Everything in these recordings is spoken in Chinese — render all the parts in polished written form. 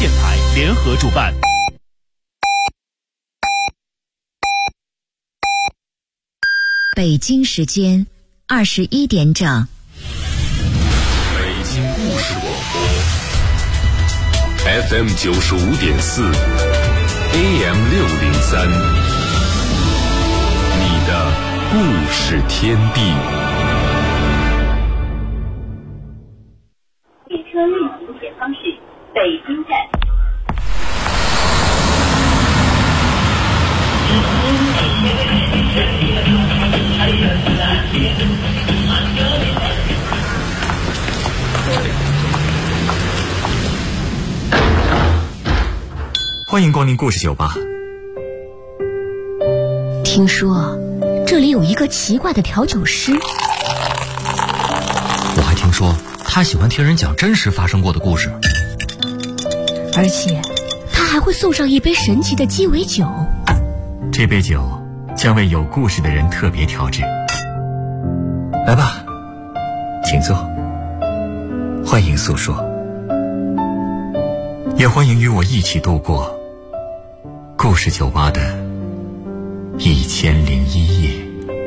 电台联合主办。 北京时间21点整。 北京故事广播 FM 95.4 AM 603，你的故事天地。 列车运行前方是北京站。 欢迎光临故事酒吧。 听说这里有一个奇怪的调酒师， 我还听说他喜欢听人讲真实发生过的故事， 而且他还会送上一杯神奇的鸡尾酒。 这杯酒将为有故事的人特别调制。来吧，请坐，欢迎诉说，也欢迎与我一起度过故事酒吧的1001夜。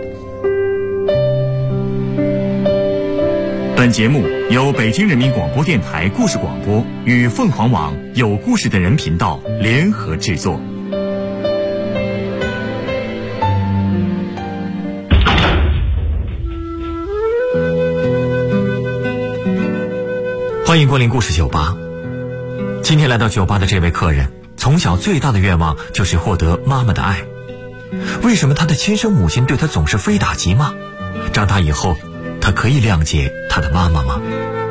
本节目由北京人民广播电台故事广播与凤凰网有故事的人频道联合制作。欢迎光临故事酒吧。今天来到酒吧的这位客人，从小最大的愿望就是获得妈妈的爱。为什么他的亲生母亲对他总是非打即骂？长大以后，他可以谅解他的妈妈吗？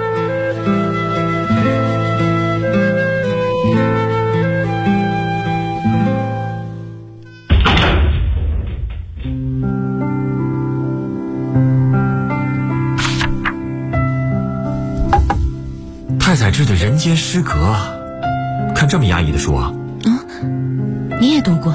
太宰治的《人间失格》，看这么压抑的书啊？ 你也读过？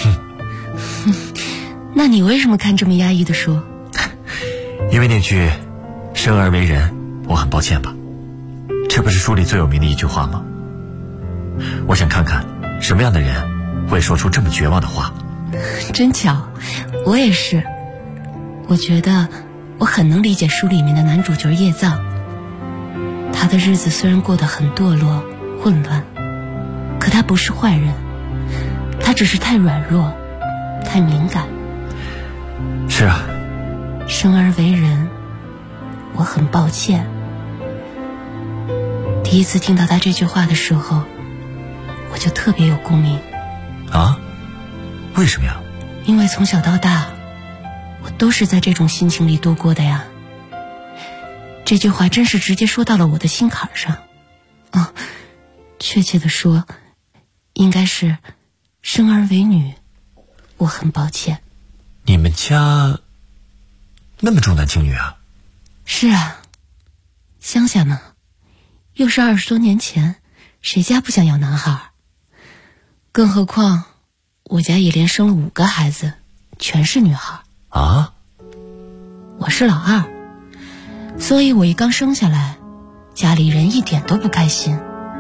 那你为什么看这么压抑的书？ 因为那句“生而为人，我很抱歉吧”，这不是书里最有名的一句话吗？我想看看什么样的人会说出这么绝望的话。 真巧，我也是。我觉得我很能理解书里面的男主角叶藏。他的日子虽然过得很堕落混乱，可他不是坏人，他只是太软弱太敏感。 是啊， 生而为人，我很抱歉。第一次听到他这句话的时候，我就特别有共鸣。 啊？为什么呀？ 因为从小到大我都是在这种心情里度过的呀。这句话真是直接说到了我的心坎上。确切的说，应该是生而为女，我很抱歉。 你们家那么重男轻女啊？ 是啊，乡下嘛，又是20多年前，谁家不想要男孩？更何况我家也连生了5个孩子，全是女孩。 啊？ 我是老二，所以我一刚生下来，家里人一点都不开心。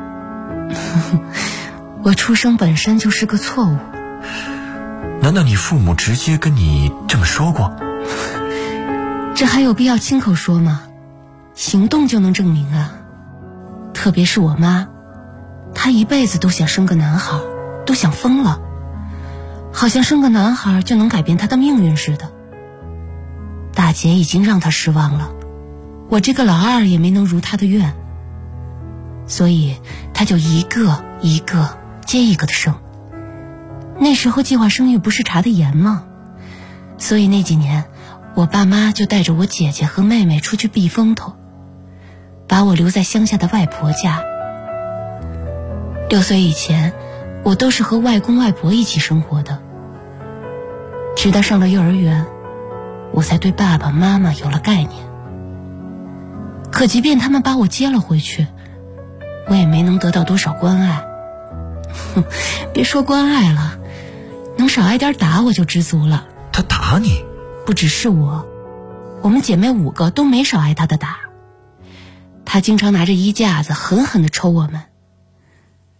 我出生本身就是个错误。 难道你父母直接跟你这么说过？ 这还有必要亲口说吗？行动就能证明啊。特别是我妈，她一辈子都想生个男孩，都想疯了，好像生个男孩就能改变她的命运似的。大姐已经让她失望了，我这个老二也没能如她的愿，所以她就一个一个接一个的生。那时候计划生育不是查得严吗？所以那几年我爸妈就带着我姐姐和妹妹出去避风头，把我留在乡下的外婆家。6岁以前我都是和外公外婆一起生活的，直到上了幼儿园，我才对爸爸妈妈有了概念。可即便他们把我接了回去，我也没能得到多少关爱。别说关爱了，能少挨点打我就知足了。 他打你？ 不只是我，我们姐妹5个都没少挨他的打。他经常拿着衣架子狠狠地抽我们。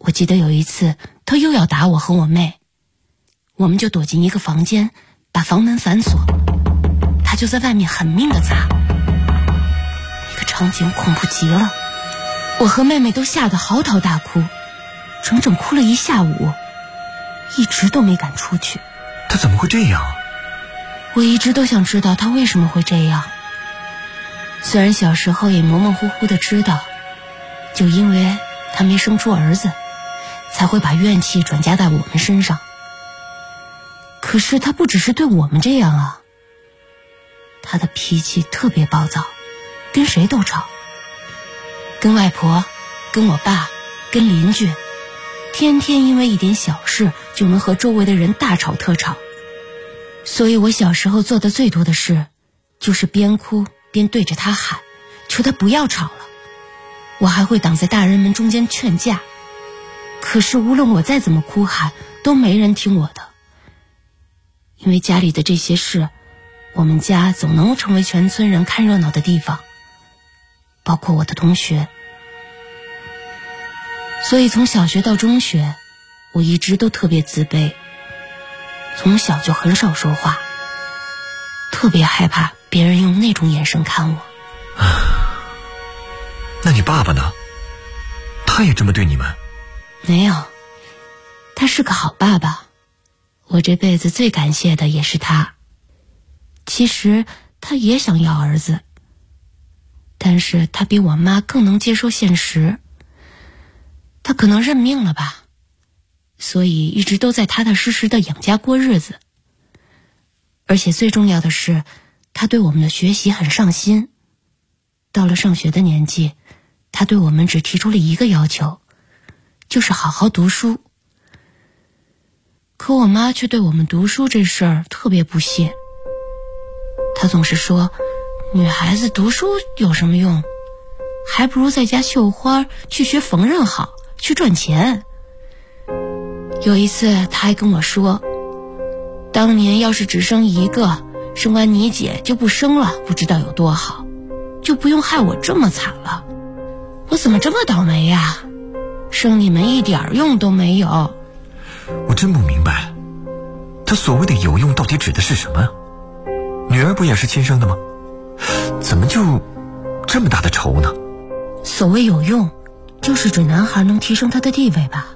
我记得有一次他又要打我和我妹，我们就躲进一个房间，把房门反锁，他就在外面狠命地砸。那个场景恐怖极了，我和妹妹都吓得嚎啕大哭，整整哭了一下午，一直都没敢出去。 他怎么会这样？ 我一直都想知道他为什么会这样，虽然小时候也模模糊糊地知道，就因为他没生出儿子，才会把怨气转嫁在我们身上。可是他不只是对我们这样啊，他的脾气特别暴躁，跟谁都吵，跟外婆，跟我爸，跟邻居，天天因为一点小事就能和周围的人大吵特吵。所以我小时候做的最多的事，就是边哭边对着他喊，求他不要吵了。我还会挡在大人们中间劝架，可是无论我再怎么哭喊，都没人听我的。因为家里的这些事，我们家总能成为全村人看热闹的地方，包括我的同学。所以从小学到中学，我一直都特别自卑，从小就很少说话，特别害怕别人用那种眼神看我。 那你爸爸呢？他也这么对你们？ 没有，他是个好爸爸，我这辈子最感谢的也是他。其实他也想要儿子，但是他比我妈更能接受现实，他可能认命了吧，所以一直都在踏踏实实的养家过日子。而且最重要的是，他对我们的学习很上心。到了上学的年纪，他对我们只提出了一个要求，就是好好读书。可我妈却对我们读书这事儿特别不屑，她总是说，女孩子读书有什么用，还不如在家绣花，去学缝纫好，去赚钱。有一次她还跟我说，当年要是只生一个，生完你姐就不生了，不知道有多好，就不用害我这么惨了。我怎么这么倒霉呀？生你们一点用都没有。 我真不明白，他所谓的有用到底指的是什么？女儿不也是亲生的吗？怎么就这么大的仇呢？ 所谓有用，就是指男孩能提升他的地位吧。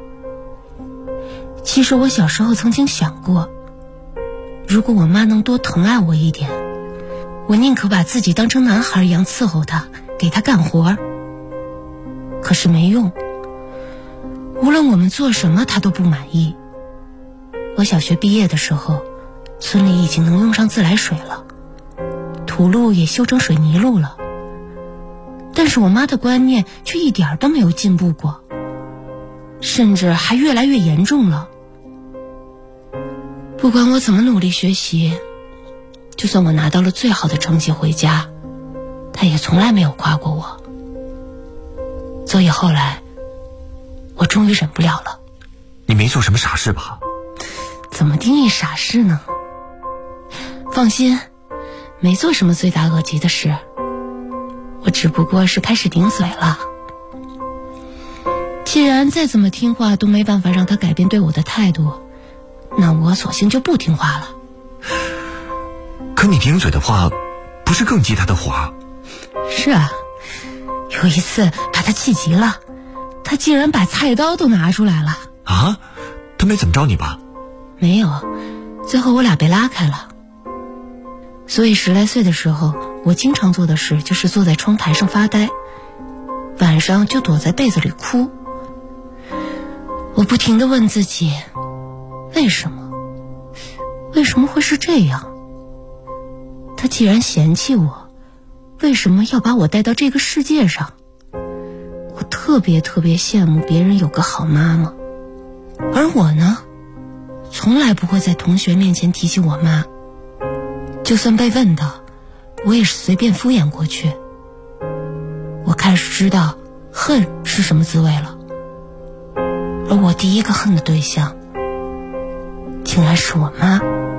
其实我小时候曾经想过，如果我妈能多疼爱我一点，我宁可把自己当成男孩一样伺候她，给她干活。可是没用，无论我们做什么她都不满意。我小学毕业的时候，村里已经能用上自来水了，土路也修成水泥路了，但是我妈的观念却一点都没有进步过，甚至还越来越严重了。不管我怎么努力学习，就算我拿到了最好的成绩回家，她也从来没有夸过我。所以后来我终于忍不了了。 你没做什么傻事吧？ 怎么定义傻事呢？放心，没做什么罪大恶极的事，我只不过是开始顶嘴了。既然再怎么听话都没办法让他改变对我的态度，那我索性就不听话了。 可你顶嘴的话，不是更激他的火？ 是啊，有一次把他气急了，他竟然把菜刀都拿出来了。 啊？他没怎么着你吧？ 没有，最后我俩被拉开了。所以10来岁的时候，我经常做的事就是坐在窗台上发呆，晚上就躲在被子里哭。我不停地问自己，为什么会是这样？他既然嫌弃我，为什么要把我带到这个世界上？我特别羡慕别人有个好妈妈，而我呢，从来不会在同学面前提起我妈，就算被问到，我也是随便敷衍过去。我开始知道恨是什么滋味了，而我第一个恨的对象竟然是我妈。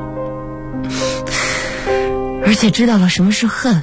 而且知道了什么是恨，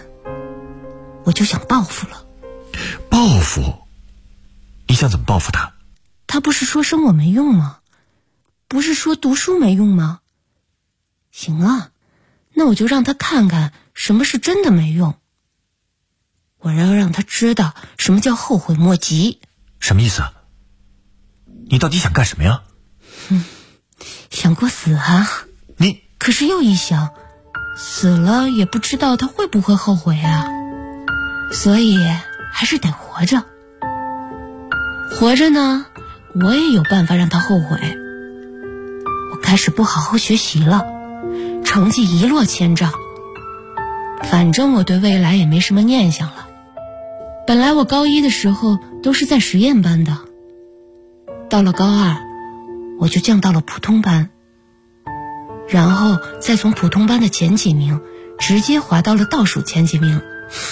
我就想报复了。 报复？你想怎么报复他？ 他不是说生我没用吗？不是说读书没用吗？行啊，那我就让他看看什么是真的没用。我要让他知道什么叫后悔莫及。 什么意思？你到底想干什么呀？ 想过死啊。 你可是又一想，死了也不知道他会不会后悔啊，所以还是得活着。活着呢，我也有办法让他后悔。我开始不好好学习了，成绩一落千丈，反正我对未来也没什么念想了。本来我高一的时候都是在实验班的，到了高二我就降到了普通班，然后再从普通班的前几名直接滑到了倒数前几名。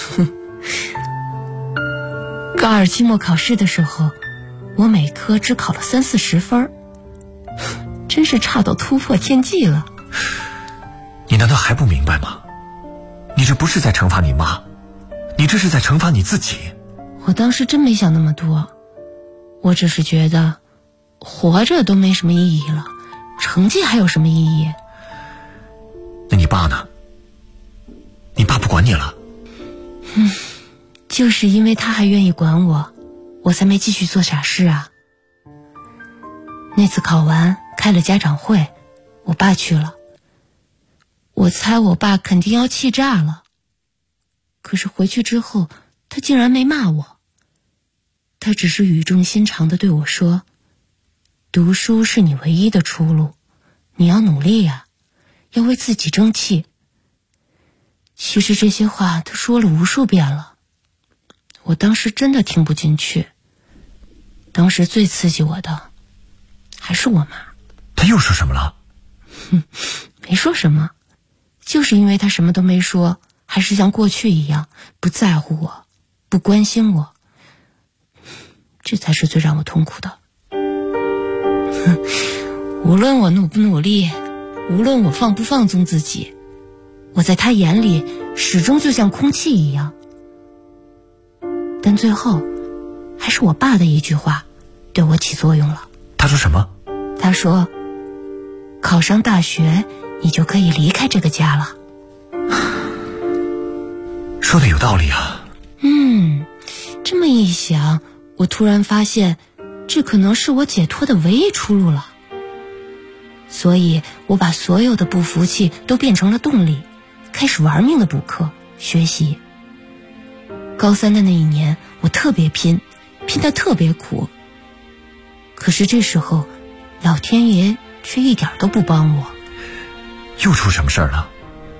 高二期末考试的时候，我每科只考了30-40分，真是差到突破天际了。 你难道还不明白吗？你这不是在惩罚你妈，你这是在惩罚你自己。 我当时真没想那么多，我只是觉得活着都没什么意义了，成绩还有什么意义？ 那你爸呢？你爸不管你了？ 就是因为他还愿意管我，我才没继续做傻事啊。那次考完开了家长会，我爸去了，我猜我爸肯定要气炸了。可是回去之后，他竟然没骂我，他只是语重心长地对我说，读书是你唯一的出路，你要努力呀，要为自己争气。其实这些话他说了无数遍了，我当时真的听不进去。当时最刺激我的还是我妈。 她又说什么了？ 没说什么，就是因为她什么都没说，还是像过去一样不在乎我，不关心我，这才是最让我痛苦的。无论我努不努力，无论我放不放纵自己，我在他眼里始终就像空气一样。但最后还是我爸的一句话对我起作用了。 他说什么？ 他说，考上大学你就可以离开这个家了。 说的有道理啊。 这么一想，我突然发现这可能是我解脱的唯一出路了。所以我把所有的不服气都变成了动力，开始玩命的补课学习。高3的那一年我特别拼得特别苦，可是这时候老天爷却一点都不帮我。 又出什么事儿了？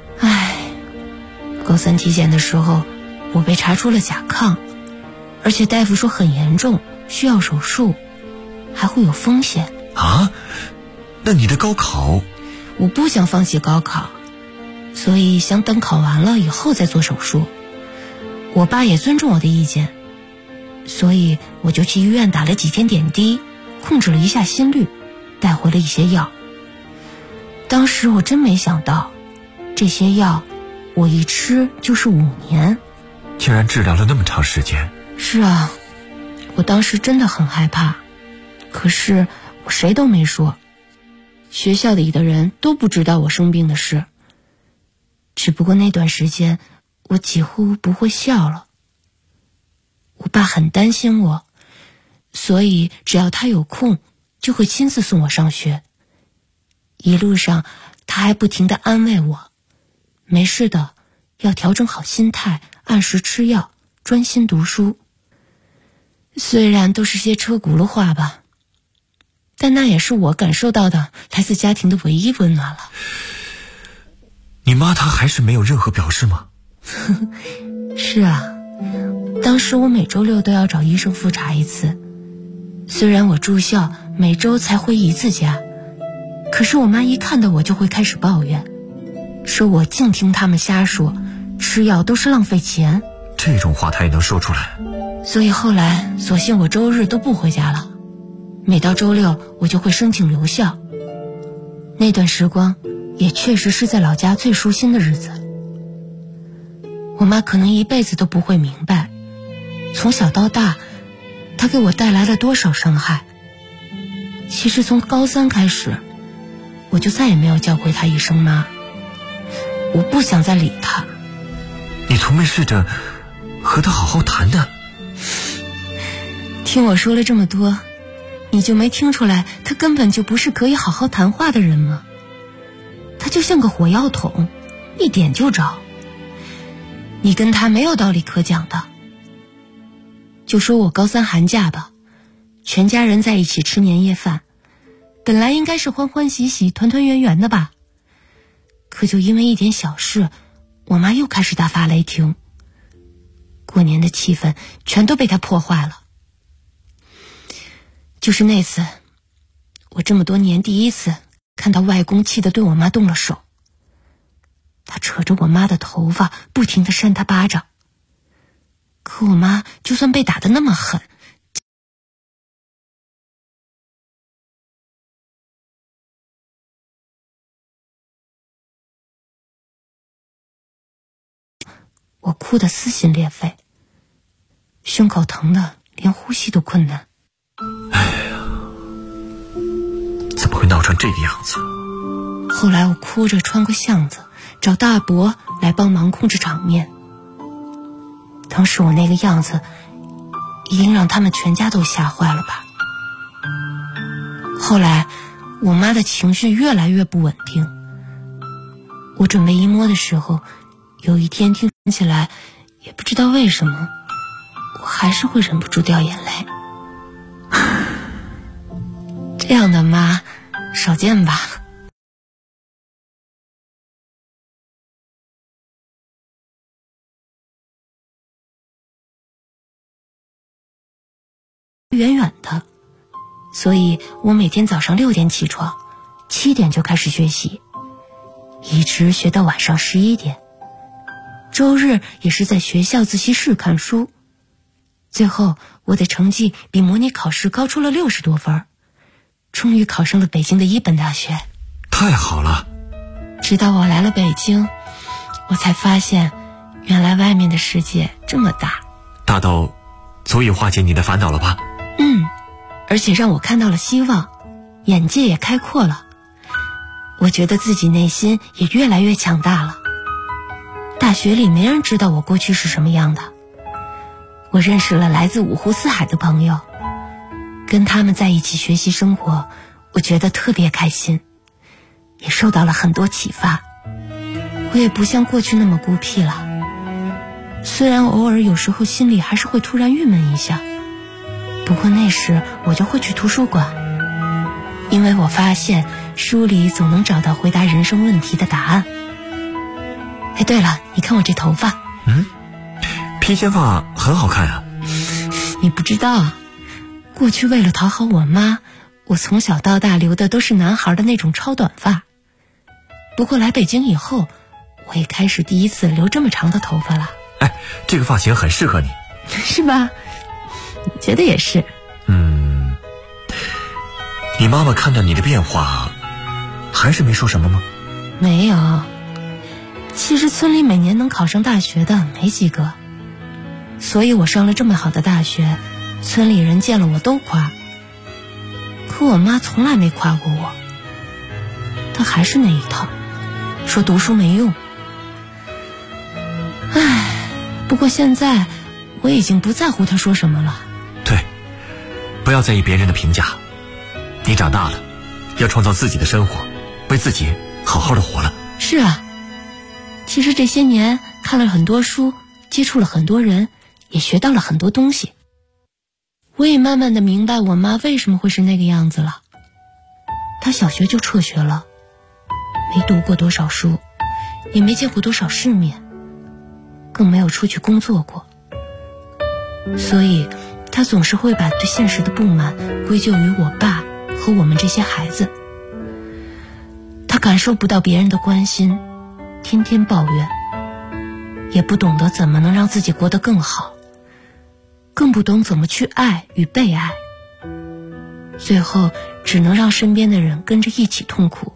高3体检的时候我被查出了甲亢，而且大夫说很严重，需要手术，还会有风险啊。那你的高考？ 我不想放弃高考，所以想等考完了以后再做手术。我爸也尊重我的意见，所以我就去医院打了几天点滴，控制了一下心率，带回了一些药。当时我真没想到，这些药我一吃就是5年， 竟然治疗了那么长时间。 是啊，我当时真的很害怕，可是我谁都没说，学校里的人都不知道我生病的事。只不过那段时间我几乎不会笑了。我爸很担心我，所以只要他有空就会亲自送我上学。一路上他还不停地安慰我，没事的，要调整好心态，按时吃药，专心读书。虽然都是些车轱辘话吧，但那也是我感受到的来自家庭的唯一温暖了。 你妈她还是没有任何表示吗？ 是啊，当时我每周6都要找医生复查一次。虽然我住校，每周才回一次家，可是我妈一看到我就会开始抱怨，说我净听他们瞎说，吃药都是浪费钱。 这种话她也能说出来？ 所以后来索性我周日都不回家了，每到周6我就会申请留校。那段时光也确实是在老家最舒心的日子。我妈可能一辈子都不会明白，从小到大她给我带来了多少伤害， 其实从高3开始，我就再也没有叫过她一声妈。我不想再理她。 你从没试着和她好好谈的？ 听我说了这么多，你就没听出来她根本就不是可以好好谈话的人吗？她就像个火药桶，一点就着。你跟她没有道理可讲的。就说我高3寒假吧，全家人在一起吃年夜饭，本来应该是欢欢喜喜团团圆圆的吧，可就因为一点小事，我妈又开始大发雷霆，过年的气氛全都被她破坏了。就是那次，我这么多年第一次看到外公气得对我妈动了手。他扯着我妈的头发，不停地扇她巴掌。可我妈就算被打得那么狠，我哭得撕心裂肺，胸口疼得连呼吸都困难。 哎呀，怎么会闹成这个样子？ 后来我哭着穿过巷子，找大伯来帮忙控制场面。当时我那个样子已经让他们全家都吓坏了吧。后来我妈的情绪越来越不稳定，我准备一摸的时候，有一天听起来也不知道为什么，我还是会忍不住掉眼泪。这样的妈少见吧。远远的，所以我每天早上6点起床，7点就开始学习，一直学到晚上11点。周日也是在学校自习室看书。最后我的成绩比模拟考试高出了60多分，终于考上了北京的一本大学。 太好了。 直到我来了北京，我才发现原来外面的世界这么大， 大到足以化解你的烦恼了吧？ 而且让我看到了希望，眼界也开阔了。我觉得自己内心也越来越强大了。大学里没人知道我过去是什么样的，我认识了来自五湖四海的朋友，跟他们在一起学习生活，我觉得特别开心，也受到了很多启发。我也不像过去那么孤僻了，虽然偶尔有时候心里还是会突然郁闷一下，不过那时我就会去图书馆，因为我发现书里总能找到回答人生问题的答案。哎，对了，你看我这头发， 披肩发很好看啊。 你不知道，过去为了讨好我妈，我从小到大留的都是男孩的那种超短发。不过来北京以后，我也开始第一次留这么长的头发了。 哎，这个发型很适合你。 是吧？你觉得也是。 你妈妈看到你的变化，还是没说什么吗？ 没有。其实村里每年能考上大学的没几个，所以我上了这么好的大学，村里人见了我都夸。可我妈从来没夸过我，她还是那一套，说读书没用。唉，不过现在我已经不在乎她说什么了。 对，不要在意别人的评价。你长大了，要创造自己的生活，为自己好好的活了。 是啊，其实这些年看了很多书，接触了很多人，也学到了很多东西。我也慢慢的明白我妈为什么会是那个样子了。她小学就辍学了，没读过多少书，也没见过多少世面，更没有出去工作过，所以她总是会把对现实的不满归咎于我爸和我们这些孩子。她感受不到别人的关心，天天抱怨，也不懂得怎么能让自己过得更好，更不懂怎么去爱与被爱，最后只能让身边的人跟着一起痛苦。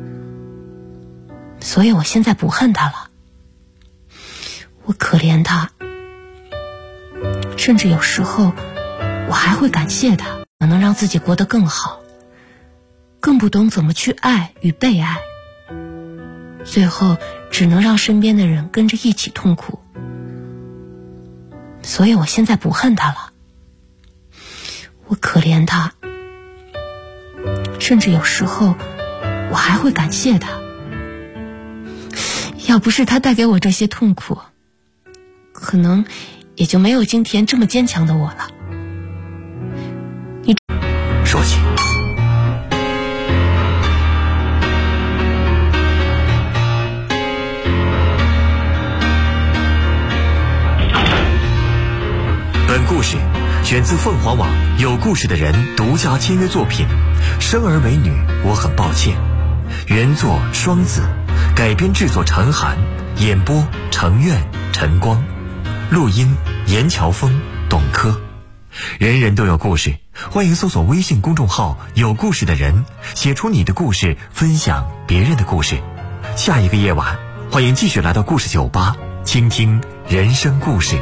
所以我现在不恨他了，我可怜他，甚至有时候我还会感谢他能让自己过得更好， 更不懂怎么去爱与被爱，最后只能让身边的人跟着一起痛苦。所以我现在不恨他了，我可怜他，甚至有时候我还会感谢他。要不是他带给我这些痛苦，可能也就没有今天这么坚强的我了。 说起本故事选自凤凰网有故事的人独家签约作品《生儿为女我很抱歉》，原作双子，改编制作陈寒，演播程苑、陈光，录音严乔峰、董珂。人人都有故事，欢迎搜索微信公众号有故事的人，写出你的故事，分享别人的故事。下一个夜晚，欢迎继续来到故事酒吧，倾听人生故事。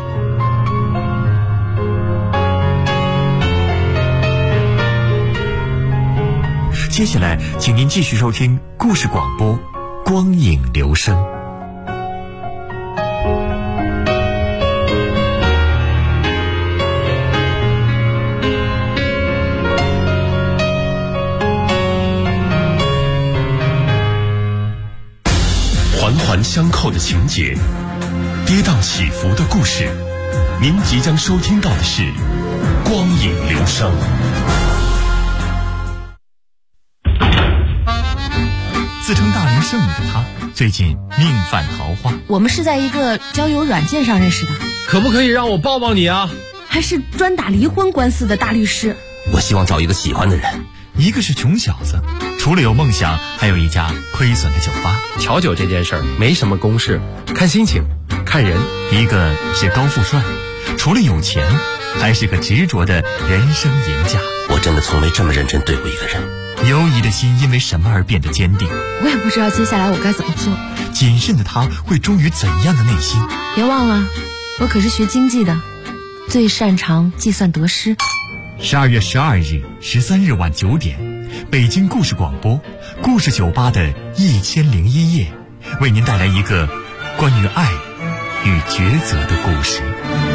接下来请您继续收听故事广播光影留声。 环环相扣的情节，跌宕起伏的故事，您即将收听到的是光影留声。 自称大龄剩女的她，最近命犯桃花。 我们是在一个交友软件上认识的。 可不可以让我抱抱你啊？ 还是专打离婚官司的大律师。 我希望找一个喜欢的人。 一个是穷小子，除了有梦想，还有一家亏损的酒吧。 调酒这件事儿没什么公式，看心情，看人。 一个是高富帅，除了有钱，还是个执着的人生赢家。 我真的从没这么认真对过一个人。 犹疑的心因为什么而变得坚定？ 我也不知道接下来我该怎么做。 谨慎的他会忠于怎样的内心？ 别忘了，我可是学经济的，最擅长计算得失。 12月12日、13日晚9点，北京故事广播故事酒吧的1001夜，为您带来一个关于爱与抉择的故事。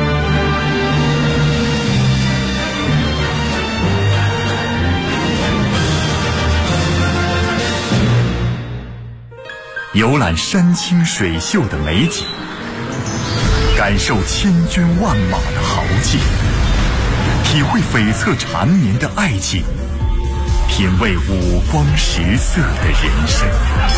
游览山清水秀的美景，感受千军万马的豪气，体会悱恻缠绵的爱情，品味五光十色的人生。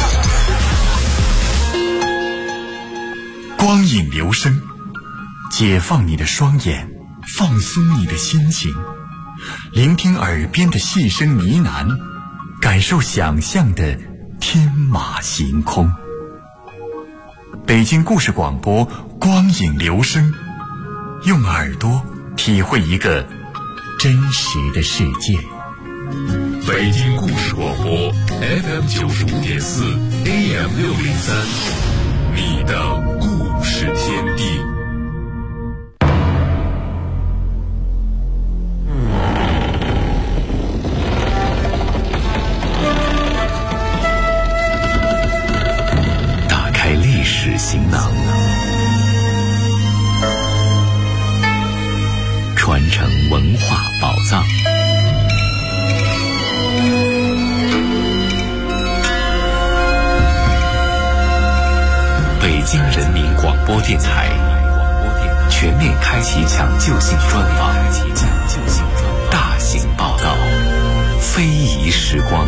光影留声，解放你的双眼，放松你的心情，聆听耳边的细声呢喃，感受想象的天马行空。北京故事广播光影留声，用耳朵体会一个真实的世界。 北京故事广播 FM 95.4 AM 603，你的故事天地。 打开历史行囊，传承文化宝藏。北京人民广播电台全面开启抢救性专访，大型报道，非遗时光。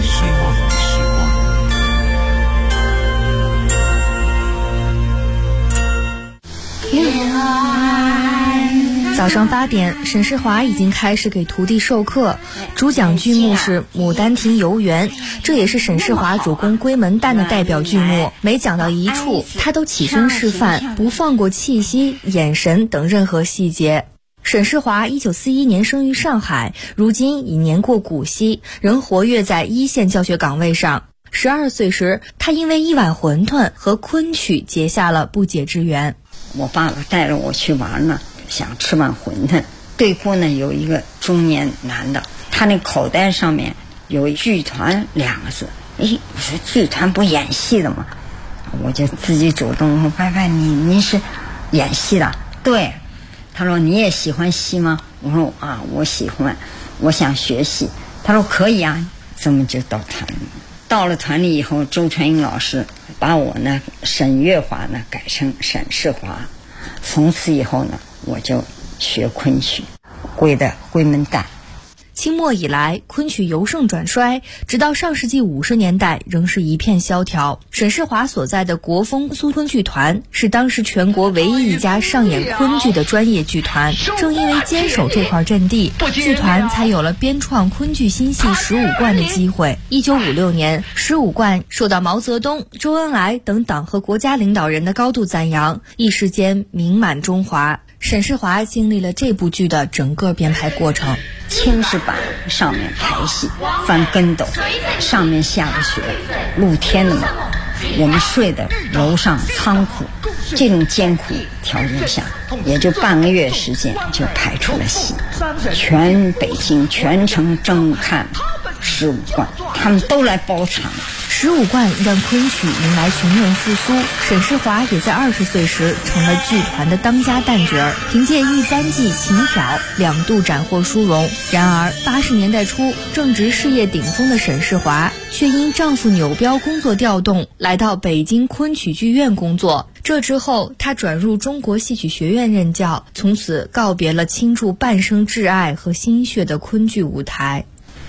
早上8点，沈世华已经开始给徒弟授课。主讲剧目是《牡丹亭游园》，这也是沈世华主攻闺门旦的代表剧目。每讲到一处，他都起身示范，不放过气息、眼神等任何细节。沈世华1941年生于上海，如今已年过古稀，仍活跃在一线教学岗位上。12岁时，他因为一碗馄饨和昆曲结下了不解之缘。 我爸爸带着我去玩呢，想吃碗馄饨。对过呢有一个中年男的，他那口袋上面有剧团2个字。我说剧团不演戏的吗？我就自己主动说：“伯伯，您是演戏的？”对。他说：“你也喜欢戏吗？”我说：“啊，我喜欢，我想学戏。”他说：“可以啊。”这么就到团里。到了团里以后，周传英老师把我呢沈月华呢改成沈世华。从此以后呢，我就学昆曲，归的归门旦。 清末以来，昆曲由盛转衰，直到上世纪50年代仍是一片萧条。沈世华所在的国风苏昆剧团是当时全国唯一一家上演昆剧的专业剧团。正因为坚守这块阵地，剧团才有了编创昆剧新戏15贯的机会。1956年，15贯受到毛泽东、周恩来等党和国家领导人的高度赞扬，一时间名满中华。沈世华经历了这部剧的整个编排过程。 青石板上面排戏，翻跟斗，上面下着雪，露天的嘛，我们睡的楼上仓库，这种艰苦条件下，也就半个月时间就排出了戏。全北京全城争看15贯，他们都来包场。 15贯让昆曲迎来全面复苏，沈世华也在20岁时成了剧团的当家旦角儿，凭借一簪记琴挑2度斩获殊荣。然而80年代初，正值事业顶峰的沈世华却因丈夫扭标工作调动，来到北京昆曲剧院工作。这之后，他转入中国戏曲学院任教，从此告别了倾注半生挚爱和心血的昆剧舞台。